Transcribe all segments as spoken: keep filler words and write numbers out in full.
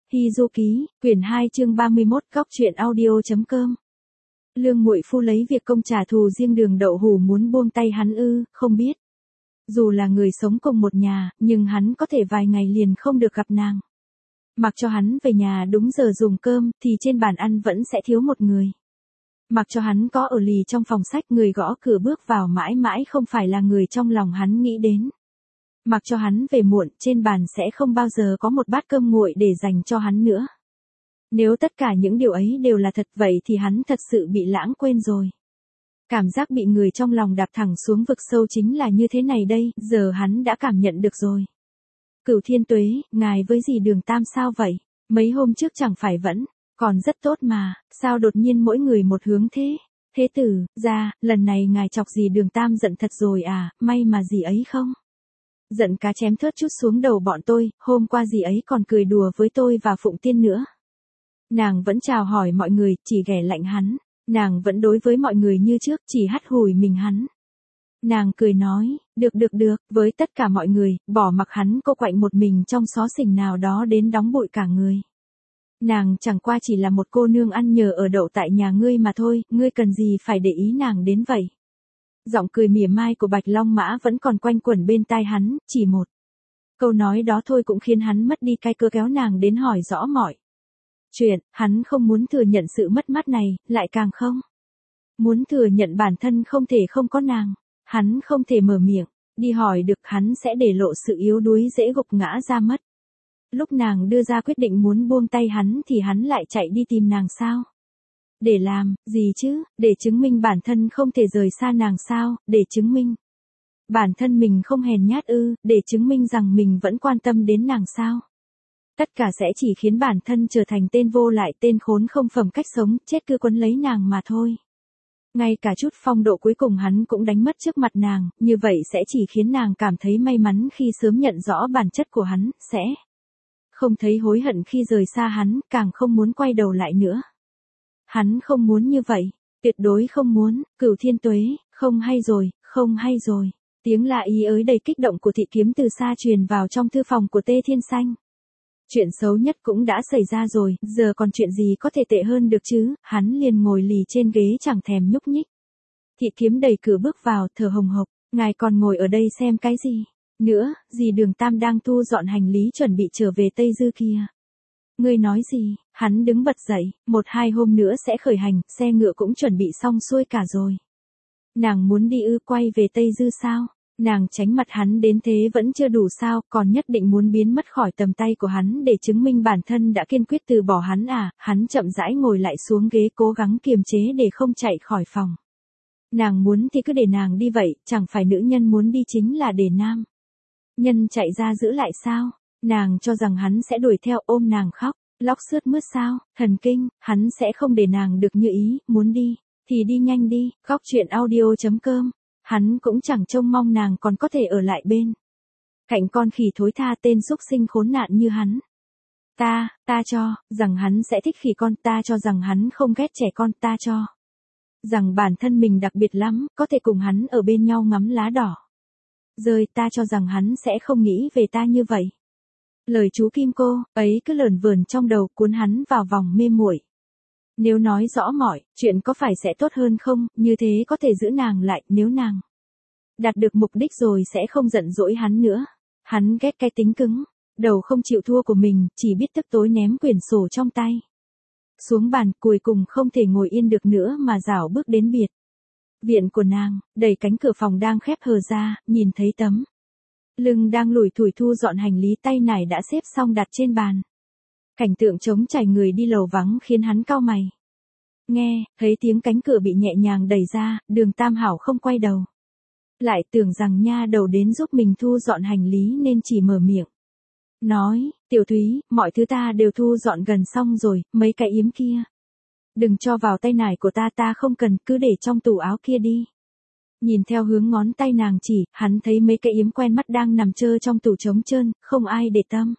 Hy Du Ký, quyển hai chương ba mươi mốt, góc truyện audio.com. Lương muội phu lấy việc công trả thù riêng Đường Đậu Hủ muốn buông tay hắn ư, không biết. Dù là người sống cùng một nhà, nhưng hắn có thể vài ngày liền không được gặp nàng. Mặc cho hắn về nhà đúng giờ dùng cơm, thì trên bàn ăn vẫn sẽ thiếu một người. Mặc cho hắn có ở lì trong phòng sách, người gõ cửa bước vào mãi mãi không phải là người trong lòng hắn nghĩ đến. Mặc cho hắn về muộn, trên bàn sẽ không bao giờ có một bát cơm nguội để dành cho hắn nữa. Nếu tất cả những điều ấy đều là thật vậy thì hắn thật sự bị lãng quên rồi. Cảm giác bị người trong lòng đạp thẳng xuống vực sâu chính là như thế này đây, giờ hắn đã cảm nhận được rồi. Cửu Thiên Tuế, ngài với dì Đường Tam sao vậy? Mấy hôm trước chẳng phải vẫn còn rất tốt mà, sao đột nhiên mỗi người một hướng thế? Thế tử, ra, lần này ngài chọc dì Đường Tam giận thật rồi à, may mà dì ấy không? Giận cá chém thớt chút xuống đầu bọn tôi, hôm qua dì ấy còn cười đùa với tôi và Phụng Tiên nữa. Nàng vẫn chào hỏi mọi người, chỉ ghẻ lạnh hắn. Nàng vẫn đối với mọi người như trước, chỉ hắt hủi mình hắn. Nàng cười nói, được được được, với tất cả mọi người, bỏ mặc hắn cô quạnh một mình trong xó xỉnh nào đó đến đóng bụi cả người. Nàng chẳng qua chỉ là một cô nương ăn nhờ ở đậu tại nhà ngươi mà thôi, ngươi cần gì phải để ý nàng đến vậy. Giọng cười mỉa mai của Bạch Long Mã vẫn còn quanh quẩn bên tai hắn, chỉ một câu nói đó thôi cũng khiến hắn mất đi cay cớ kéo nàng đến hỏi rõ mọi chuyện. Hắn không muốn thừa nhận sự mất mát này, lại càng không muốn thừa nhận bản thân không thể không có nàng. Hắn không thể mở miệng đi hỏi được, hắn sẽ để lộ sự yếu đuối dễ gục ngã ra mất. Lúc nàng đưa ra quyết định muốn buông tay hắn thì hắn lại chạy đi tìm nàng sao? Để làm gì chứ? Để chứng minh bản thân không thể rời xa nàng sao? Để chứng minh bản thân mình không hèn nhát ư? Để chứng minh rằng mình vẫn quan tâm đến nàng sao? Tất cả sẽ chỉ khiến bản thân trở thành tên vô lại, tên khốn không phẩm cách sống, chết cứ quấn lấy nàng mà thôi. Ngay cả chút phong độ cuối cùng hắn cũng đánh mất trước mặt nàng, như vậy sẽ chỉ khiến nàng cảm thấy may mắn khi sớm nhận rõ bản chất của hắn, sẽ không thấy hối hận khi rời xa hắn, càng không muốn quay đầu lại nữa. Hắn không muốn như vậy, tuyệt đối không muốn. Cửu Thiên Tuế, không hay rồi, không hay rồi. Tiếng la ý ới đầy kích động của Thị Kiếm từ xa truyền vào trong thư phòng của Tê Thiên Xanh. Chuyện xấu nhất cũng đã xảy ra rồi, giờ còn chuyện gì có thể tệ hơn được chứ? Hắn liền ngồi lì trên ghế chẳng thèm nhúc nhích. Thị Kiếm đẩy cửa bước vào, thở hồng hộc, ngài còn ngồi ở đây xem cái gì? Nữa, dì Đường Tam đang thu dọn hành lý chuẩn bị trở về Tây Dư kia. Ngươi nói gì? Hắn đứng bật dậy, một hai hôm nữa sẽ khởi hành, xe ngựa cũng chuẩn bị xong xuôi cả rồi. Nàng muốn đi ư? Quay về Tây Dư sao? Nàng tránh mặt hắn đến thế vẫn chưa đủ sao, còn nhất định muốn biến mất khỏi tầm tay của hắn để chứng minh bản thân đã kiên quyết từ bỏ hắn à? Hắn chậm rãi ngồi lại xuống ghế, cố gắng kiềm chế để không chạy khỏi phòng. Nàng muốn thì cứ để nàng đi vậy, chẳng phải nữ nhân muốn đi chính là để nam nhân chạy ra giữ lại sao? Nàng cho rằng hắn sẽ đuổi theo ôm nàng khóc lóc sướt mướt sao? Thần kinh, hắn sẽ không để nàng được như ý, muốn đi thì đi nhanh đi. Góc truyện audio.com. Hắn cũng chẳng trông mong nàng còn có thể ở lại bên cạnh con khỉ thối tha tên súc sinh khốn nạn như hắn. Ta, ta cho rằng hắn sẽ thích khỉ con, ta cho rằng hắn không ghét trẻ con, ta cho rằng bản thân mình đặc biệt lắm, có thể cùng hắn ở bên nhau ngắm lá đỏ rơi, ta cho rằng hắn sẽ không nghĩ về ta như vậy. Lời chú Kim Cô ấy cứ lởn vởn trong đầu, cuốn hắn vào vòng mê muội. Nếu nói rõ mọi chuyện có phải sẽ tốt hơn không, như thế có thể giữ nàng lại, nếu nàng đạt được mục đích rồi sẽ không giận dỗi hắn nữa. Hắn ghét cái tính cứng đầu không chịu thua của mình, chỉ biết tức tối ném quyển sổ trong tay xuống bàn, cuối cùng không thể ngồi yên được nữa mà rảo bước đến biệt viện của nàng, đẩy cánh cửa phòng đang khép hờ ra, nhìn thấy tấm lưng đang lủi thủi thu dọn hành lý, tay nải đã xếp xong đặt trên bàn. Cảnh tượng trống trải người đi lầu vắng khiến hắn cau mày. Nghe, thấy tiếng cánh cửa bị nhẹ nhàng đẩy ra, Đường Tam Hảo không quay đầu. Lại tưởng rằng nha đầu đến giúp mình thu dọn hành lý nên chỉ mở miệng nói, Tiểu Thúy, mọi thứ ta đều thu dọn gần xong rồi, mấy cái yếm kia đừng cho vào tay nải của ta, ta không cần, cứ để trong tủ áo kia đi. Nhìn theo hướng ngón tay nàng chỉ, hắn thấy mấy cái yếm quen mắt đang nằm trơ trong tủ trống trơn, không ai để tâm.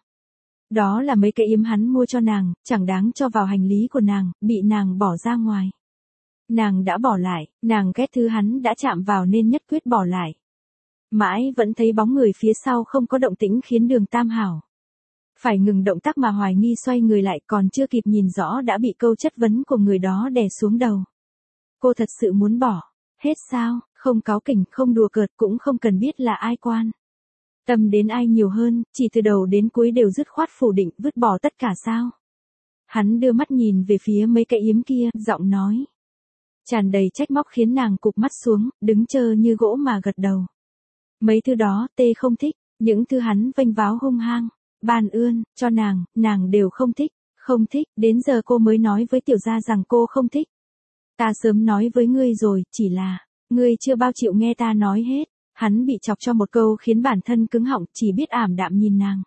Đó là mấy cái yếm hắn mua cho nàng, chẳng đáng cho vào hành lý của nàng, bị nàng bỏ ra ngoài. Nàng đã bỏ lại, nàng ghét thứ hắn đã chạm vào nên nhất quyết bỏ lại. Mãi vẫn thấy bóng người phía sau không có động tĩnh khiến Đường Tam Hảo Phải ngừng động tác mà hoài nghi xoay người lại còn chưa kịp nhìn rõ đã bị câu chất vấn của người đó đè xuống đầu. Cô thật sự muốn bỏ. Hết sao, không cáu kỉnh, không đùa cợt, cũng không cần biết là ai quan tâm đến ai nhiều hơn, chỉ từ đầu đến cuối đều dứt khoát phủ định, vứt bỏ tất cả sao. Hắn đưa mắt nhìn về phía mấy cái yếm kia, giọng nói tràn đầy trách móc khiến nàng cụp mắt xuống, đứng chờ như gỗ mà gật đầu. Mấy thứ đó, tê không thích, những thứ hắn vênh váo hung hăng, ban ươn, cho nàng, nàng đều không thích, không thích, đến giờ cô mới nói với tiểu gia rằng cô không thích. Ta sớm nói với ngươi rồi, chỉ là, ngươi chưa bao chịu nghe ta nói hết. Hắn bị chọc cho một câu khiến bản thân cứng họng, chỉ biết ảm đạm nhìn nàng.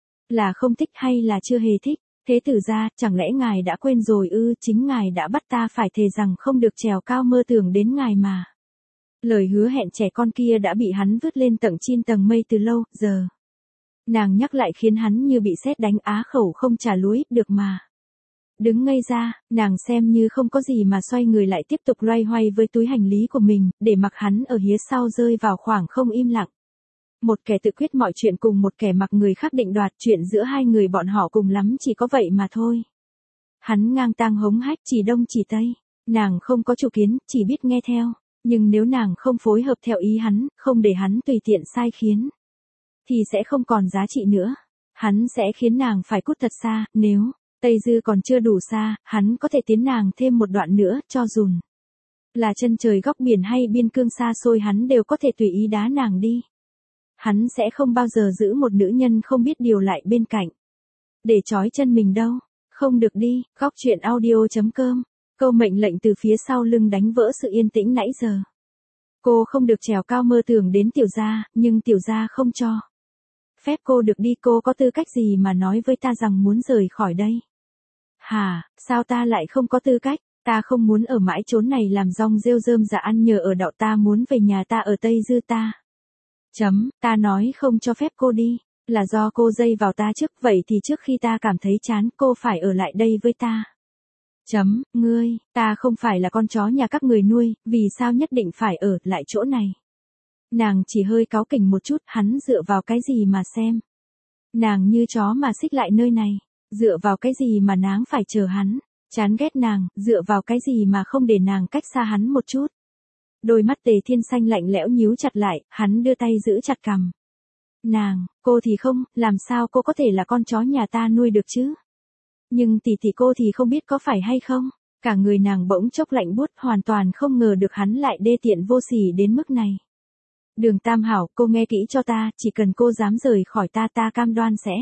Là không thích hay là chưa hề thích? Thế tử gia, chẳng lẽ ngài đã quên rồi ư? Chính ngài đã bắt ta phải thề rằng không được trèo cao mơ tưởng đến ngài mà. Lời hứa hẹn trẻ con kia đã bị hắn vứt lên tận trên tầng mây từ lâu, giờ. Nàng nhắc lại khiến hắn như bị sét đánh, á khẩu không trả lối, được mà. Đứng ngây ra, nàng xem như không có gì mà xoay người lại tiếp tục loay hoay với túi hành lý của mình, để mặc hắn ở phía sau rơi vào khoảng không im lặng. Một kẻ tự quyết mọi chuyện cùng một kẻ mặc người khác định đoạt, chuyện giữa hai người bọn họ cùng lắm chỉ có vậy mà thôi. Hắn ngang tang hống hách, chỉ đông chỉ tây. Nàng không có chủ kiến, chỉ biết nghe theo. Nhưng nếu nàng không phối hợp theo ý hắn, không để hắn tùy tiện sai khiến, thì sẽ không còn giá trị nữa. Hắn sẽ khiến nàng phải cút thật xa, nếu Tây Dư còn chưa đủ xa, hắn có thể tiến nàng thêm một đoạn nữa, cho dùn là chân trời góc biển hay biên cương xa xôi, hắn đều có thể tùy ý đá nàng đi. Hắn sẽ không bao giờ giữ một nữ nhân không biết điều lại bên cạnh để trói chân mình đâu. Không được đi. Góc truyện audio chấm com. Câu mệnh lệnh từ phía sau lưng đánh vỡ sự yên tĩnh nãy giờ. Cô không được trèo cao mơ tưởng đến tiểu gia, nhưng tiểu gia không cho phép cô được đi. Cô có tư cách gì mà nói với ta rằng muốn rời khỏi đây? Hả, sao ta lại không có tư cách? Ta không muốn ở mãi chốn này làm rong rêu rơm dạ ăn nhờ ở đậu, ta muốn về nhà ta ở Tây Dư ta. Chấm, ta nói không cho phép cô đi, là do cô dây vào ta trước, vậy thì trước khi ta cảm thấy chán, cô phải ở lại đây với ta. Chấm, ngươi, ta không phải là con chó nhà các người nuôi, vì sao nhất định phải ở lại chỗ này? Nàng chỉ hơi cáu kỉnh một chút, hắn dựa vào cái gì mà xem nàng như chó mà xích lại nơi này? Dựa vào cái gì mà nàng phải chờ hắn? Chán ghét nàng, dựa vào cái gì mà không để nàng cách xa hắn một chút? Đôi mắt Tề Thiên Xanh lạnh lẽo nhíu chặt lại, hắn đưa tay giữ chặt cằm. Nàng, cô thì không, làm sao cô có thể là con chó nhà ta nuôi được chứ? Nhưng tỷ tỷ cô thì không biết có phải hay không? Cả người nàng bỗng chốc lạnh buốt, hoàn toàn không ngờ được hắn lại đê tiện vô sỉ đến mức này. Đường Tam Hảo, cô nghe kỹ cho ta, chỉ cần cô dám rời khỏi ta, ta cam đoan sẽ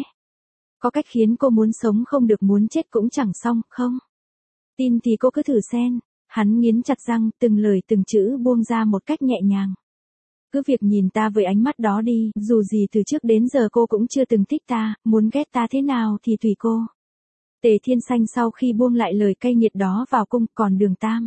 có cách khiến cô muốn sống không được, muốn chết cũng chẳng xong, không? Tin thì cô cứ thử xem. Hắn nghiến chặt răng, từng lời từng chữ buông ra một cách nhẹ nhàng. Cứ việc nhìn ta với ánh mắt đó đi, dù gì từ trước đến giờ cô cũng chưa từng thích ta, muốn ghét ta thế nào thì tùy cô. Tề Thiên Xanh sau khi buông lại lời cay nghiệt đó vào cung, còn Đường Tam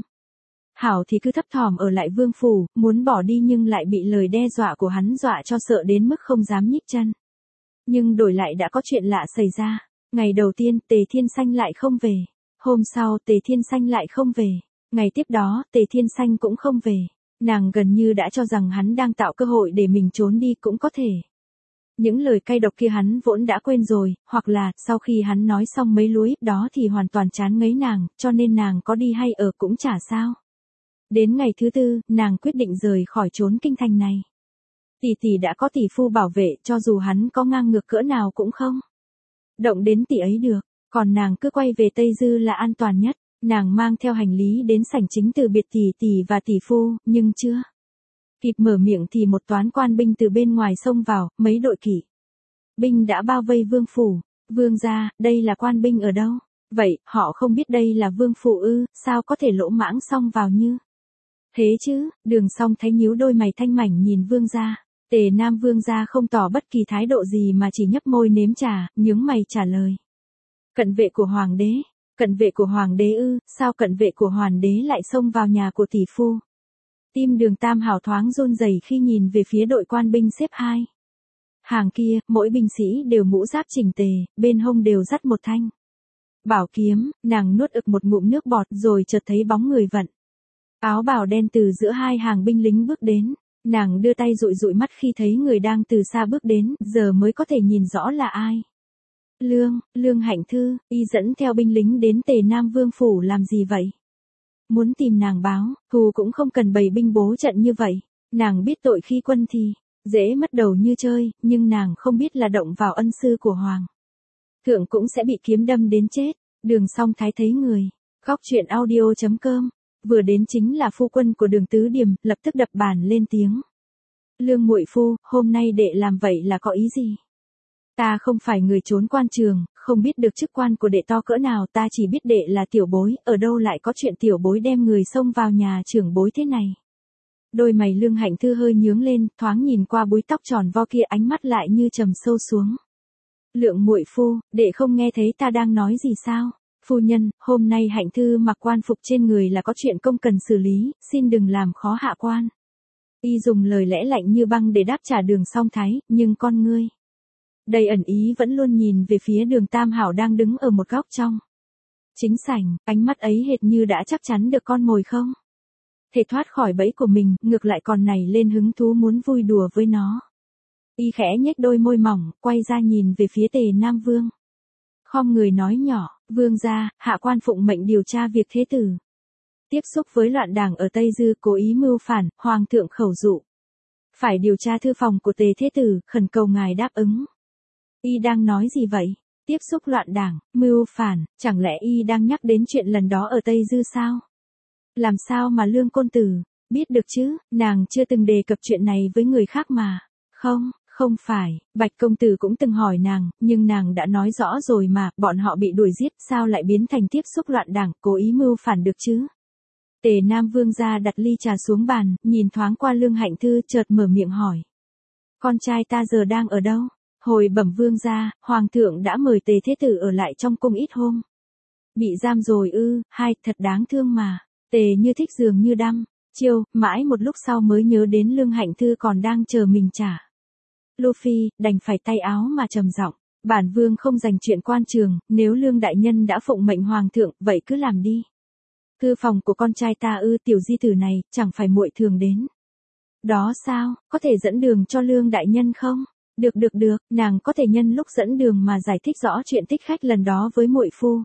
Hảo thì cứ thấp thỏm ở lại vương phủ, muốn bỏ đi nhưng lại bị lời đe dọa của hắn dọa cho sợ đến mức không dám nhích chân. Nhưng đổi lại đã có chuyện lạ xảy ra. Ngày đầu tiên, Tề Thiên Xanh lại không về. Hôm sau, Tề Thiên Xanh lại không về. Ngày tiếp đó, Tề Thiên Xanh cũng không về. Nàng gần như đã cho rằng hắn đang tạo cơ hội để mình trốn đi cũng có thể. Những lời cay độc kia hắn vốn đã quên rồi, hoặc là, sau khi hắn nói xong mấy lối đó thì hoàn toàn chán ngấy nàng, cho nên nàng có đi hay ở cũng chả sao. Đến ngày thứ tư, nàng quyết định rời khỏi chốn kinh thành này. Tỷ tỷ đã có tỷ phu bảo vệ, cho dù hắn có ngang ngược cỡ nào cũng không động đến tỷ ấy được, còn nàng cứ quay về Tây Dư là an toàn nhất. Nàng mang theo hành lý đến sảnh chính từ biệt tỷ tỷ và tỷ phu, nhưng chưa kịp mở miệng thì một toán quan binh từ bên ngoài xông vào, mấy đội kỵ binh đã bao vây vương phủ. Vương gia, đây là quan binh ở đâu? Vậy, họ không biết đây là vương phủ ư? Sao có thể lỗ mãng xông vào như thế chứ? Đường Song thấy nhíu đôi mày thanh mảnh nhìn vương gia. Tề Nam vương gia không tỏ bất kỳ thái độ gì mà chỉ nhấp môi nếm trà, nhướng mày trả lời. Cận vệ của hoàng đế. Cận vệ của hoàng đế ư? Sao cận vệ của hoàng đế lại xông vào nhà của tỷ phu? Tim Đường Tam Hảo thoáng run rẩy khi nhìn về phía đội quan binh xếp hai hàng kia, mỗi binh sĩ đều mũ giáp chỉnh tề, bên hông đều dắt một thanh bảo kiếm. Nàng nuốt ực một ngụm nước bọt rồi chợt thấy bóng người vận áo bào đen từ giữa hai hàng binh lính bước đến. Nàng đưa tay dụi dụi mắt khi thấy người đang từ xa bước đến, giờ mới có thể nhìn rõ là ai. Lương, Lương Hạnh Thư, y dẫn theo binh lính đến Tề Nam Vương phủ làm gì vậy? Muốn tìm nàng báo, thù cũng không cần bày binh bố trận như vậy. Nàng biết tội khi quân thì, dễ mất đầu như chơi, nhưng nàng không biết là động vào ân sư của Hoàng thượng cũng sẽ bị kiếm đâm đến chết. Đường Song Thái thấy người. Góc truyện audio chấm com. Vừa đến chính là phu quân của Đường Tứ Điềm, lập tức đập bàn lên tiếng. Lương muội phu, hôm nay đệ làm vậy là có ý gì? Ta không phải người trốn quan trường, không biết được chức quan của đệ to cỡ nào, ta chỉ biết đệ là tiểu bối, ở đâu lại có chuyện tiểu bối đem người xông vào nhà trưởng bối thế này. Đôi mày Lương Hạnh Thư hơi nhướng lên, thoáng nhìn qua búi tóc tròn vo kia, ánh mắt lại như trầm sâu xuống. Lượng muội phu, đệ không nghe thấy ta đang nói gì sao? Phu nhân, hôm nay Hạnh Thư mặc quan phục trên người là có chuyện công cần xử lý, xin đừng làm khó hạ quan. Y dùng lời lẽ lạnh như băng để đáp trả Đường Song Thái, nhưng con ngươi đầy ẩn ý vẫn luôn nhìn về phía Đường Tam Hảo đang đứng ở một góc trong chính sảnh, ánh mắt ấy hệt như đã chắc chắn được con mồi không thể thoát khỏi bẫy của mình, ngược lại còn nảy lên hứng thú muốn vui đùa với nó. Y khẽ nhếch đôi môi mỏng, quay ra nhìn về phía Tề Nam Vương. Khom người nói nhỏ, vương gia, hạ quan phụng mệnh điều tra việc thế tử tiếp xúc với loạn đảng ở Tây Dư, cố ý mưu phản, hoàng thượng khẩu dụ phải điều tra thư phòng của Tề thế tử, khẩn cầu ngài đáp ứng. Y đang nói gì vậy? Tiếp xúc loạn đảng, mưu phản, chẳng lẽ y đang nhắc đến chuyện lần đó ở Tây Dư sao? Làm sao mà Lương công tử biết được chứ, nàng chưa từng đề cập chuyện này với người khác mà. Không, không phải, Bạch công tử cũng từng hỏi nàng, nhưng nàng đã nói rõ rồi mà, bọn họ bị đuổi giết, sao lại biến thành tiếp xúc loạn đảng, cố ý mưu phản được chứ? Tề Nam Vương gia đặt ly trà xuống bàn, nhìn thoáng qua Lương Hạnh Thư, chợt mở miệng hỏi. Con trai ta giờ đang ở đâu? Hồi bẩm vương gia, hoàng thượng đã mời Tề thế tử ở lại trong cung ít hôm. Bị giam rồi ư? Hai, thật đáng thương mà. Tề Như Thích dường như đăm chiêu, mãi một lúc sau mới nhớ đến Lương Hạnh Thư còn đang chờ mình trả. Luffy đành phải tay áo mà trầm giọng, bản vương không dành chuyện quan trường, nếu Lương đại nhân đã phụng mệnh hoàng thượng, vậy cứ làm đi. Thư phòng của con trai ta ư? Tiểu di tử này, chẳng phải muội thường đến đó sao, có thể dẫn đường cho Lương đại nhân không? Được được được, nàng có thể nhân lúc dẫn đường mà giải thích rõ chuyện thích khách lần đó với muội phu.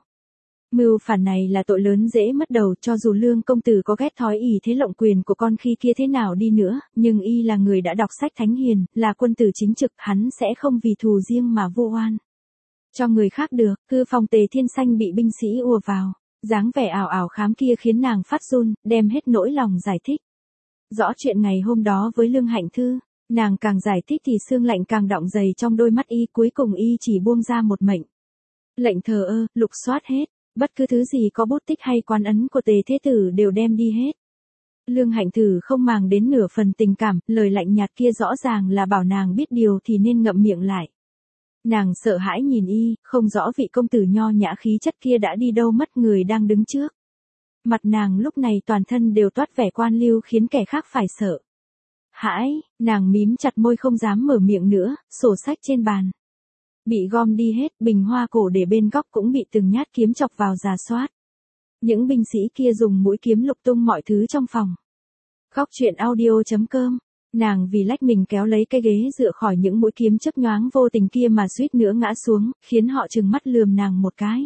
Mưu phản này là tội lớn dễ mất đầu, cho dù Lương công tử có ghét thói ỷ thế lộng quyền của con khi kia thế nào đi nữa, nhưng y là người đã đọc sách thánh hiền, là quân tử chính trực, hắn sẽ không vì thù riêng mà vu oan cho người khác được. Cư phòng Tề Thiên Xanh bị binh sĩ ùa vào, dáng vẻ ảo ảo khám kia khiến nàng phát run, đem hết nỗi lòng giải thích rõ chuyện ngày hôm đó với Lương Hạnh Thư. Nàng càng giải thích thì xương lạnh càng đọng dày trong đôi mắt y, cuối cùng y chỉ buông ra một mệnh lệnh thờ ơ, lục soát hết, bất cứ thứ gì có bút tích hay quan ấn của Tề thế tử đều đem đi hết. Lương Hạnh Thư không màng đến nửa phần tình cảm, lời lạnh nhạt kia rõ ràng là bảo nàng biết điều thì nên ngậm miệng lại. Nàng sợ hãi nhìn y, không rõ vị công tử nho nhã khí chất kia đã đi đâu mất, người đang đứng trước mặt nàng lúc này toàn thân đều toát vẻ quan liêu khiến kẻ khác phải sợ hãi. Nàng mím chặt môi không dám mở miệng nữa, sổ sách trên bàn bị gom đi hết, bình hoa cổ để bên góc cũng bị từng nhát kiếm chọc vào rà soát. Những binh sĩ kia dùng mũi kiếm lục tung mọi thứ trong phòng. Góc truyện audio chấm com. Nàng vì lách mình kéo lấy cái ghế dựa khỏi những mũi kiếm chớp nhoáng vô tình kia mà suýt nữa ngã xuống, khiến họ trừng mắt lườm nàng một cái.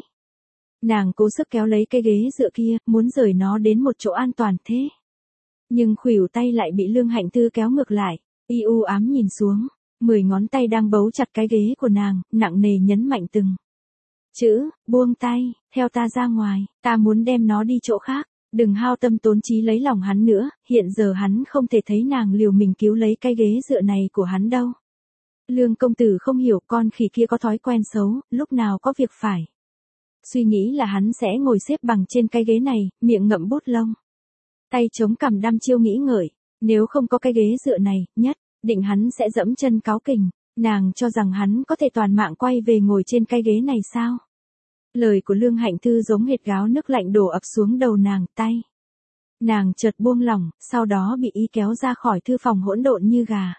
Nàng cố sức kéo lấy cái ghế dựa kia, muốn rời nó đến một chỗ an toàn thế. Nhưng khuỷu tay lại bị Lương Hạnh Thư kéo ngược lại, y u ám nhìn xuống, mười ngón tay đang bấu chặt cái ghế của nàng, nặng nề nhấn mạnh từng chữ, buông tay, theo ta ra ngoài, ta muốn đem nó đi chỗ khác, đừng hao tâm tốn trí lấy lòng hắn nữa, hiện giờ hắn không thể thấy nàng liều mình cứu lấy cái ghế dựa này của hắn đâu. Lương công tử không hiểu, con khỉ kia có thói quen xấu, lúc nào có việc phải suy nghĩ là hắn sẽ ngồi xếp bằng trên cái ghế này, miệng ngậm bút lông, tay chống cằm đăm chiêu nghĩ ngợi, nếu không có cái ghế dựa này, nhất định hắn sẽ dẫm chân cáu kỉnh. Nàng cho rằng hắn có thể toàn mạng quay về ngồi trên cái ghế này sao? Lời của Lương Hạnh Thư giống hệt gáo nước lạnh đổ ập xuống đầu nàng, tay nàng chợt buông lỏng, sau đó bị y kéo ra khỏi thư phòng hỗn độn như gà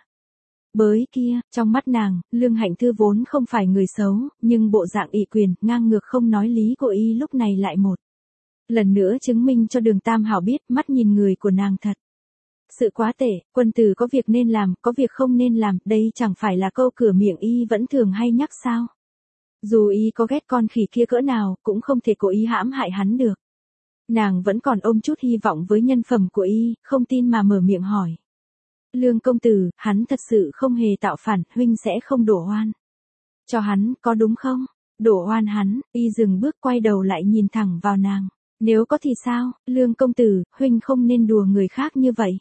bới kia. Trong mắt nàng, Lương Hạnh Thư vốn không phải người xấu, nhưng bộ dạng ỷ quyền, ngang ngược không nói lý của y lúc này lại một lần nữa chứng minh cho Đường Tam Hảo biết, mắt nhìn người của nàng thật sự quá tệ. Quân tử có việc nên làm, có việc không nên làm, đây chẳng phải là câu cửa miệng y vẫn thường hay nhắc sao? Dù y có ghét con khỉ kia cỡ nào, cũng không thể cố ý hãm hại hắn được. Nàng vẫn còn ôm chút hy vọng với nhân phẩm của y, không tin mà mở miệng hỏi. Lương công tử, hắn thật sự không hề tạo phản, huynh sẽ không đổ oan cho hắn, có đúng không? Đổ oan hắn, y dừng bước quay đầu lại nhìn thẳng vào nàng. Nếu có thì sao, Lương công tử, huynh không nên đùa người khác như vậy.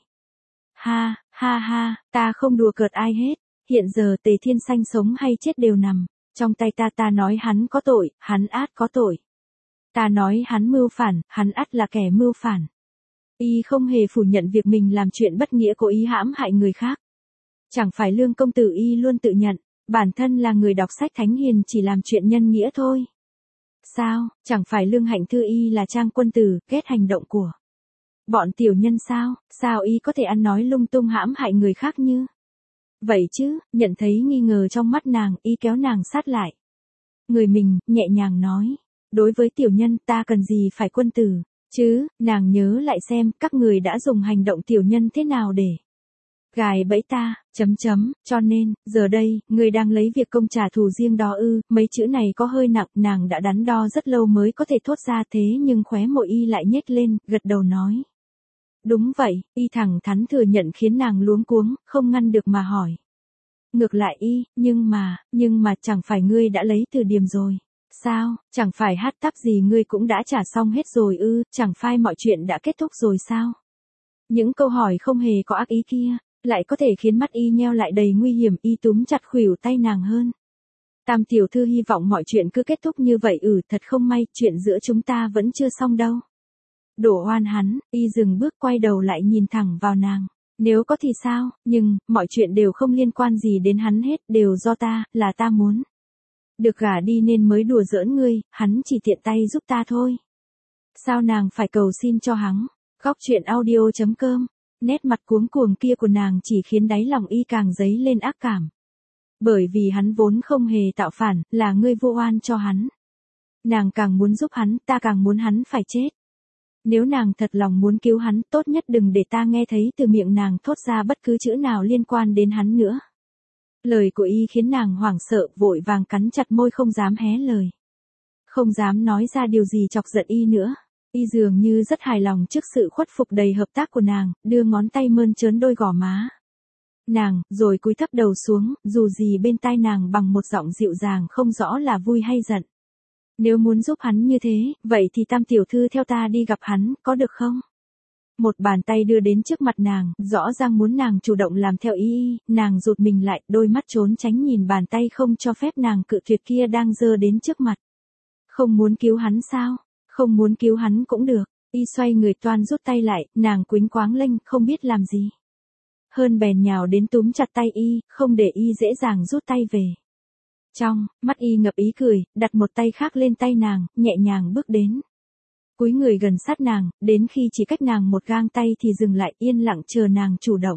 Ha, ha ha, ta không đùa cợt ai hết, hiện giờ Tề Thiên Sanh sống hay chết đều nằm trong tay ta, ta nói hắn có tội, hắn át có tội. Ta nói hắn mưu phản, hắn ắt là kẻ mưu phản. Y không hề phủ nhận việc mình làm chuyện bất nghĩa cố ý hãm hại người khác. Chẳng phải Lương công tử y luôn tự nhận, bản thân là người đọc sách thánh hiền chỉ làm chuyện nhân nghĩa thôi. Sao, chẳng phải Lương Hạnh Thư y là trang quân tử, ghét hành động của bọn tiểu nhân sao, sao y có thể ăn nói lung tung hãm hại người khác như vậy chứ? Nhận thấy nghi ngờ trong mắt nàng, y kéo nàng sát lại người mình, nhẹ nhàng nói. Đối với tiểu nhân ta cần gì phải quân tử, chứ, nàng nhớ lại xem các người đã dùng hành động tiểu nhân thế nào để gài bẫy ta, chấm chấm, cho nên, giờ đây, người đang lấy việc công trả thù riêng đó ư, mấy chữ này có hơi nặng, nàng đã đắn đo rất lâu mới có thể thốt ra thế nhưng khóe môi y lại nhếch lên, gật đầu nói. Đúng vậy, y thẳng thắn thừa nhận khiến nàng luống cuống, không ngăn được mà hỏi. Ngược lại y, nhưng mà, nhưng mà chẳng phải ngươi đã lấy từ điểm rồi. Sao, chẳng phải hát tắp gì ngươi cũng đã trả xong hết rồi ư, chẳng phải mọi chuyện đã kết thúc rồi sao? Những câu hỏi không hề có ác ý kia, lại có thể khiến mắt y nheo lại đầy nguy hiểm, y túm chặt khuỷu tay nàng hơn. Tam tiểu thư hy vọng mọi chuyện cứ kết thúc như vậy ừ, thật không may, chuyện giữa chúng ta vẫn chưa xong đâu. Đổ oan hắn, y dừng bước quay đầu lại nhìn thẳng vào nàng. Nếu có thì sao, nhưng, mọi chuyện đều không liên quan gì đến hắn hết, đều do ta, là ta muốn được gả đi nên mới đùa giỡn ngươi, hắn chỉ tiện tay giúp ta thôi. Sao nàng phải cầu xin cho hắn? Góc truyện audio chấm com. Nét mặt cuống cuồng kia của nàng chỉ khiến đáy lòng y càng dấy lên ác cảm. Bởi vì hắn vốn không hề tạo phản, là ngươi vô oan cho hắn. Nàng càng muốn giúp hắn, ta càng muốn hắn phải chết. Nếu nàng thật lòng muốn cứu hắn, tốt nhất đừng để ta nghe thấy từ miệng nàng thốt ra bất cứ chữ nào liên quan đến hắn nữa. Lời của y khiến nàng hoảng sợ, vội vàng cắn chặt môi không dám hé lời. Không dám nói ra điều gì chọc giận y nữa. Y dường như rất hài lòng trước sự khuất phục đầy hợp tác của nàng, đưa ngón tay mơn trớn đôi gò má nàng, rồi cúi thấp đầu xuống, dù gì bên tai nàng bằng một giọng dịu dàng không rõ là vui hay giận. Nếu muốn giúp hắn như thế, vậy thì Tam tiểu thư theo ta đi gặp hắn, có được không? Một bàn tay đưa đến trước mặt nàng, rõ ràng muốn nàng chủ động làm theo ý y, nàng rụt mình lại, đôi mắt trốn tránh nhìn bàn tay không cho phép nàng cự tuyệt kia đang giơ đến trước mặt. Không muốn cứu hắn sao? Không muốn cứu hắn cũng được. Y xoay người toan rút tay lại, nàng quýnh quáng lênh, không biết làm gì hơn bèn nhào đến túm chặt tay y, không để y dễ dàng rút tay về. Trong mắt y ngập ý cười, đặt một tay khác lên tay nàng, nhẹ nhàng bước đến. Cúi người gần sát nàng, đến khi chỉ cách nàng một gang tay thì dừng lại, yên lặng chờ nàng chủ động.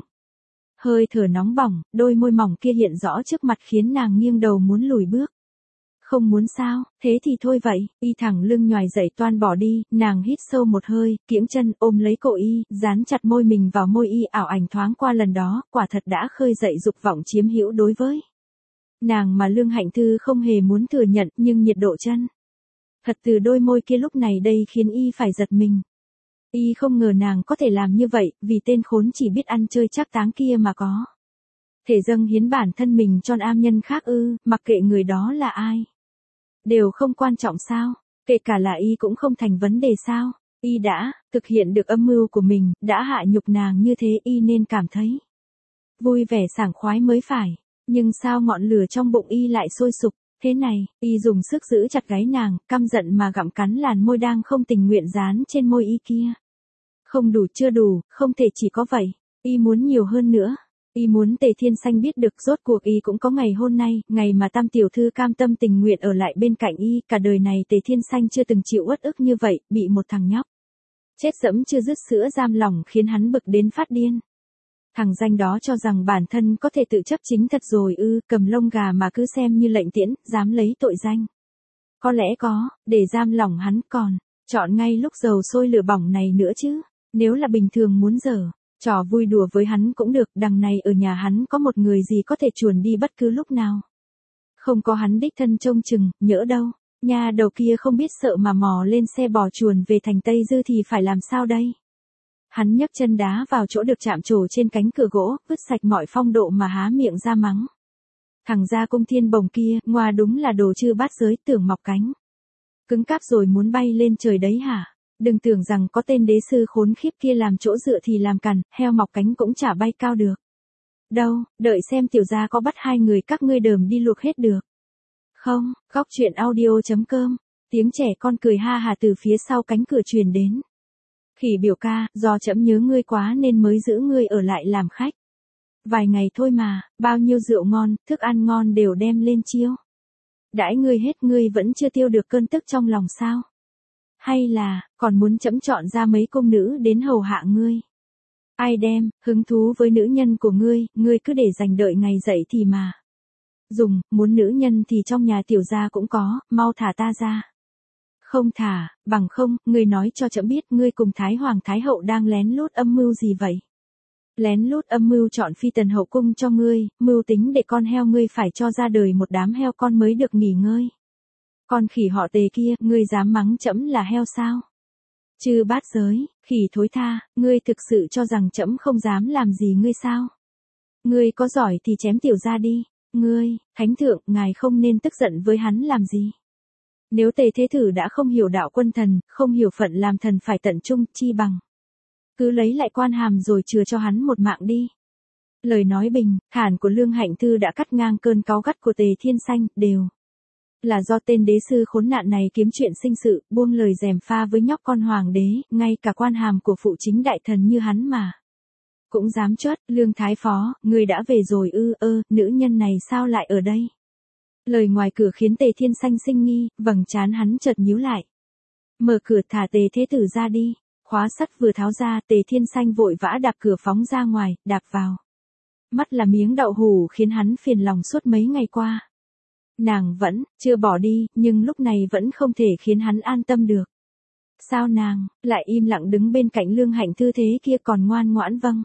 Hơi thở nóng bỏng, đôi môi mỏng kia hiện rõ trước mặt khiến nàng nghiêng đầu muốn lùi bước. Không muốn sao, thế thì thôi vậy, y thẳng lưng nhoài dậy toan bỏ đi, nàng hít sâu một hơi, kiễng chân ôm lấy cổ y, dán chặt môi mình vào môi y, ảo ảnh thoáng qua lần đó, quả thật đã khơi dậy dục vọng chiếm hữu đối với nàng mà Lương Hạnh Thư không hề muốn thừa nhận, nhưng nhiệt độ chân thật từ đôi môi kia lúc này đây khiến y phải giật mình. Y không ngờ nàng có thể làm như vậy, vì tên khốn chỉ biết ăn chơi trác táng kia mà có thể dâng hiến bản thân mình cho nam nhân khác ư, mặc kệ người đó là ai. Đều không quan trọng sao, kể cả là y cũng không thành vấn đề sao, y đã thực hiện được âm mưu của mình, đã hạ nhục nàng như thế y nên cảm thấy vui vẻ sảng khoái mới phải, nhưng sao ngọn lửa trong bụng y lại sôi sục, thế này, y dùng sức giữ chặt gáy nàng, căm giận mà gặm cắn làn môi đang không tình nguyện dán trên môi y kia. Không đủ chưa đủ, không thể chỉ có vậy, y muốn nhiều hơn nữa. Y muốn Tề Thiên Sanh biết được rốt cuộc y cũng có ngày hôm nay, ngày mà Tam tiểu thư cam tâm tình nguyện ở lại bên cạnh y, cả đời này Tề Thiên Sanh chưa từng chịu uất ức như vậy, bị một thằng nhóc chết dẫm chưa dứt sữa giam lòng khiến hắn bực đến phát điên. Thằng danh đó cho rằng bản thân có thể tự chấp chính thật rồi ư, cầm lông gà mà cứ xem như lệnh tiễn, dám lấy tội danh. Có lẽ có, để giam lòng hắn còn, chọn ngay lúc dầu sôi lửa bỏng này nữa chứ, nếu là bình thường muốn giở trò vui đùa với hắn cũng được, đằng này ở nhà hắn có một người gì có thể chuồn đi bất cứ lúc nào. Không có hắn đích thân trông chừng, nhỡ đâu. Nhà đầu kia không biết sợ mà mò lên xe bò chuồn về thành Tây Dư thì phải làm sao đây? Hắn nhấc chân đá vào chỗ được chạm trổ trên cánh cửa gỗ, vứt sạch mọi phong độ mà há miệng ra mắng. Thằng gia cung thiên bồng kia, ngoa đúng là đồ chư bát giới, tưởng mọc cánh. Cứng cáp rồi muốn bay lên trời đấy hả? Đừng tưởng rằng có tên đế sư khốn khiếp kia làm chỗ dựa thì làm cằn, heo mọc cánh cũng chả bay cao được. Đâu, đợi xem tiểu gia có bắt hai người các ngươi đờm đi luộc hết được. Không, góc chuyện audio.com, tiếng trẻ con cười ha hà từ phía sau cánh cửa truyền đến. Khỉ biểu ca, do trẫm nhớ ngươi quá nên mới giữ ngươi ở lại làm khách. Vài ngày thôi mà, bao nhiêu rượu ngon, thức ăn ngon đều đem lên chiêu. Đãi ngươi hết ngươi vẫn chưa tiêu được cơn tức trong lòng sao? Hay là, còn muốn trẫm chọn ra mấy cung nữ đến hầu hạ ngươi? Ai đem, hứng thú với nữ nhân của ngươi, ngươi cứ để dành đợi ngày dậy thì mà. Dùng, muốn nữ nhân thì trong nhà tiểu gia cũng có, mau thả ta ra. Không thả, bằng không, ngươi nói cho trẫm biết ngươi cùng Thái Hoàng Thái Hậu đang lén lút âm mưu gì vậy? Lén lút âm mưu chọn phi tần hậu cung cho ngươi, mưu tính để con heo ngươi phải cho ra đời một đám heo con mới được nghỉ ngơi. Con khỉ họ Tề kia, ngươi dám mắng trẫm là heo sao? Chư bát giới, khỉ thối tha, ngươi thực sự cho rằng trẫm không dám làm gì ngươi sao? Ngươi có giỏi thì chém tiểu gia đi. Ngươi, thánh thượng, ngài không nên tức giận với hắn làm gì? Nếu Tề Thế Tử đã không hiểu đạo quân thần, không hiểu phận làm thần phải tận trung, chi bằng cứ lấy lại quan hàm rồi chừa cho hắn một mạng đi. Lời nói bình, thản của Lương Hạnh Thư đã cắt ngang cơn cáu gắt của Tề Thiên Sanh, đều là do tên đế sư khốn nạn này kiếm chuyện sinh sự, buông lời gièm pha với nhóc con hoàng đế, ngay cả quan hàm của phụ chính đại thần như hắn mà cũng dám chớt. Lương Thái Phó, người đã về rồi ư? Ơ, nữ nhân này sao lại ở đây? Lời ngoài cửa khiến Tề Thiên Sanh sinh nghi, vầng trán hắn chợt nhíu lại. Mở cửa thả Tề Thế Tử ra đi. Khóa sắt vừa tháo ra, Tề Thiên Sanh vội vã đạp cửa phóng ra ngoài, đạp vào. Mắt là miếng đậu hủ khiến hắn phiền lòng suốt mấy ngày qua. Nàng vẫn chưa bỏ đi, nhưng lúc này vẫn không thể khiến hắn an tâm được. Sao nàng lại im lặng đứng bên cạnh Lương Hạnh Thư thế kia còn ngoan ngoãn vâng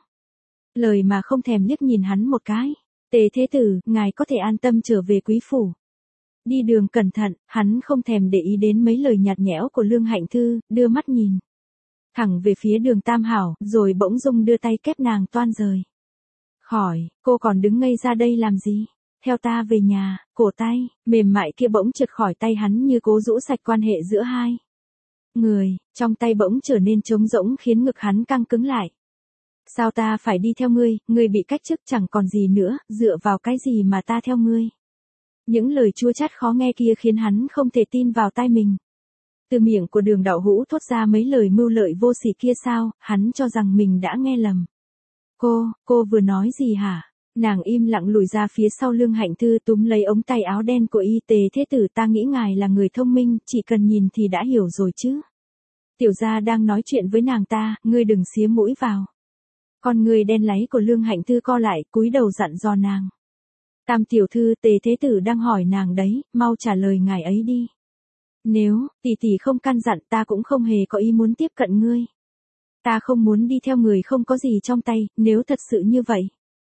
lời mà không thèm liếc nhìn hắn một cái? Tề Thế Tử, ngài có thể an tâm trở về quý phủ. Đi đường cẩn thận, hắn không thèm để ý đến mấy lời nhạt nhẽo của Lương Hạnh Thư, đưa mắt nhìn thẳng về phía Đường Tam Hảo, rồi bỗng dưng đưa tay kép nàng toan rời khỏi. Cô còn đứng ngây ra đây làm gì? Theo ta về nhà. Cổ tay mềm mại kia bỗng trượt khỏi tay hắn như cố rũ sạch quan hệ giữa hai người, trong tay bỗng trở nên trống rỗng khiến ngực hắn căng cứng lại. Sao ta phải đi theo ngươi? Ngươi bị cách chức chẳng còn gì nữa, dựa vào cái gì mà ta theo ngươi? Những lời chua chát khó nghe kia khiến hắn không thể tin vào tai mình. Từ miệng của Đường Đậu Hũ thốt ra mấy lời mưu lợi vô sỉ kia sao? Hắn cho rằng mình đã nghe lầm. Cô, cô vừa nói gì hả? Nàng im lặng lùi ra phía sau Lương Hạnh Thư túm lấy ống tay áo đen của y. Tề Thế Tử, ta nghĩ ngài là người thông minh, chỉ cần nhìn thì đã hiểu rồi chứ. Tiểu gia đang nói chuyện với nàng ta, ngươi đừng xía mũi vào. Con người đen láy của Lương Hạnh Thư co lại, cúi đầu dặn dò nàng. Tam tiểu thư, Tề Thế Tử đang hỏi nàng đấy, mau trả lời ngài ấy đi. Nếu, tỷ tỷ không căn dặn, ta cũng không hề có ý muốn tiếp cận ngươi. Ta không muốn đi theo người không có gì trong tay, nếu thật sự như vậy.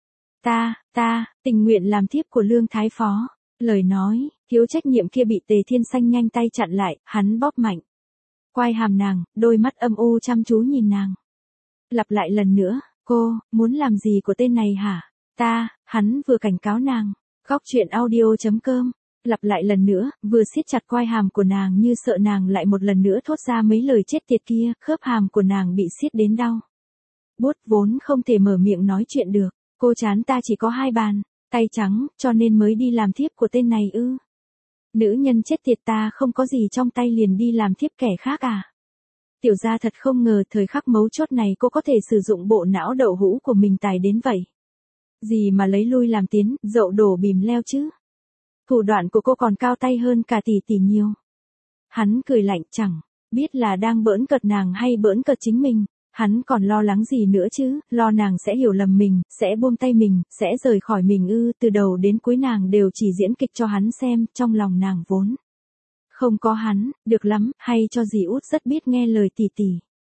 Ta, ta, tình nguyện làm thiếp của Lương Thái Phó. Lời nói, thiếu trách nhiệm kia bị Tề Thiên Sanh nhanh tay chặn lại, hắn bóp mạnh quai hàm nàng, đôi mắt âm u chăm chú nhìn nàng. Lặp lại lần nữa, cô, muốn làm gì của tên này hả? Ta, hắn vừa cảnh cáo nàng. Góc chuyện audio.com, lặp lại lần nữa, vừa siết chặt quai hàm của nàng như sợ nàng lại một lần nữa thốt ra mấy lời chết tiệt kia, khớp hàm của nàng bị siết đến đau. Bút vốn không thể mở miệng nói chuyện được, cô chán ta chỉ có hai bàn tay trắng, cho nên mới đi làm thiếp của tên này ư? Nữ nhân chết tiệt, ta không có gì trong tay liền đi làm thiếp kẻ khác à? Tiểu gia thật không ngờ thời khắc mấu chốt này cô có thể sử dụng bộ não đậu hũ của mình tài đến vậy. Gì mà lấy lui làm tiến, dậu đổ bìm leo chứ? Thủ đoạn của cô còn cao tay hơn cả tỷ tỷ nhiều. Hắn cười lạnh, chẳng biết là đang bỡn cợt nàng hay bỡn cợt chính mình. Hắn còn lo lắng gì nữa chứ? Lo nàng sẽ hiểu lầm mình, sẽ buông tay mình, sẽ rời khỏi mình ư? Từ đầu đến cuối nàng đều chỉ diễn kịch cho hắn xem, trong lòng nàng vốn không có hắn. Được lắm, hay cho dì út rất biết nghe lời tỷ tỷ.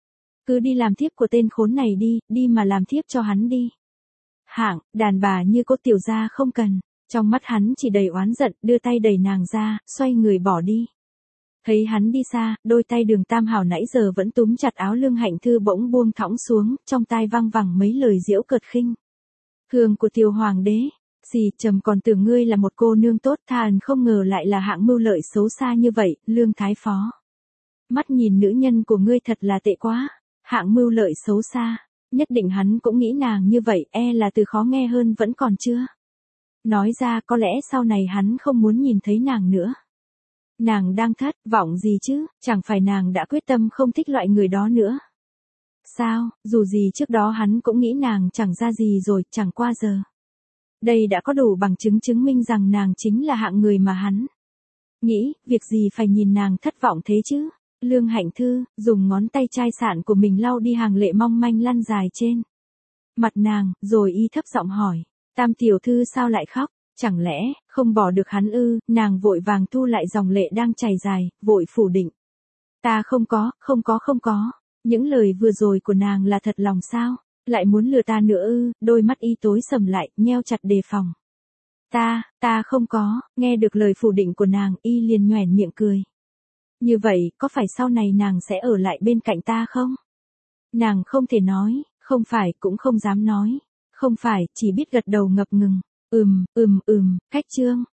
Cứ đi làm thiếp của tên khốn này đi, đi mà làm thiếp cho hắn đi. Hạng, đàn bà như cô tiểu gia không cần. Trong mắt hắn chỉ đầy oán giận, đưa tay đẩy nàng ra, xoay người bỏ đi. Thấy hắn đi xa, đôi tay Đường Tam Hảo nãy giờ vẫn túm chặt áo Lương Hạnh Thư bỗng buông thõng xuống, trong tai vang vẳng mấy lời giễu cợt khinh. Thường của tiểu hoàng đế, xì trầm còn tưởng ngươi là một cô nương tốt, thà không ngờ lại là hạng mưu lợi xấu xa như vậy, Lương Thái Phó. Mắt nhìn nữ nhân của ngươi thật là tệ quá, hạng mưu lợi xấu xa, nhất định hắn cũng nghĩ nàng như vậy, e là từ khó nghe hơn vẫn còn chưa. Nói ra có lẽ sau này hắn không muốn nhìn thấy nàng nữa. Nàng đang thất vọng gì chứ, chẳng phải nàng đã quyết tâm không thích loại người đó nữa. Sao, dù gì trước đó hắn cũng nghĩ nàng chẳng ra gì rồi, chẳng qua giờ. Đây đã có đủ bằng chứng chứng minh rằng nàng chính là hạng người mà hắn nghĩ, việc gì phải nhìn nàng thất vọng thế chứ. Lương Hạnh Thư, dùng ngón tay chai sạn của mình lau đi hàng lệ mong manh lăn dài trên mặt nàng, rồi y thấp giọng hỏi, Tam tiểu thư sao lại khóc, chẳng lẽ, không bỏ được hắn ư, nàng vội vàng thu lại dòng lệ đang chảy dài, vội phủ định. Ta không có, không có không có, những lời vừa rồi của nàng là thật lòng sao, lại muốn lừa ta nữa ư, đôi mắt y tối sầm lại, nheo chặt đề phòng. Ta, ta không có, nghe được lời phủ định của nàng, y liền nhoẻn miệng cười. Như vậy, có phải sau này nàng sẽ ở lại bên cạnh ta không? Nàng không thể nói, không phải, cũng không dám nói. Không phải, chỉ biết gật đầu ngập ngừng. Ừm, ừm, ừm, cách chương.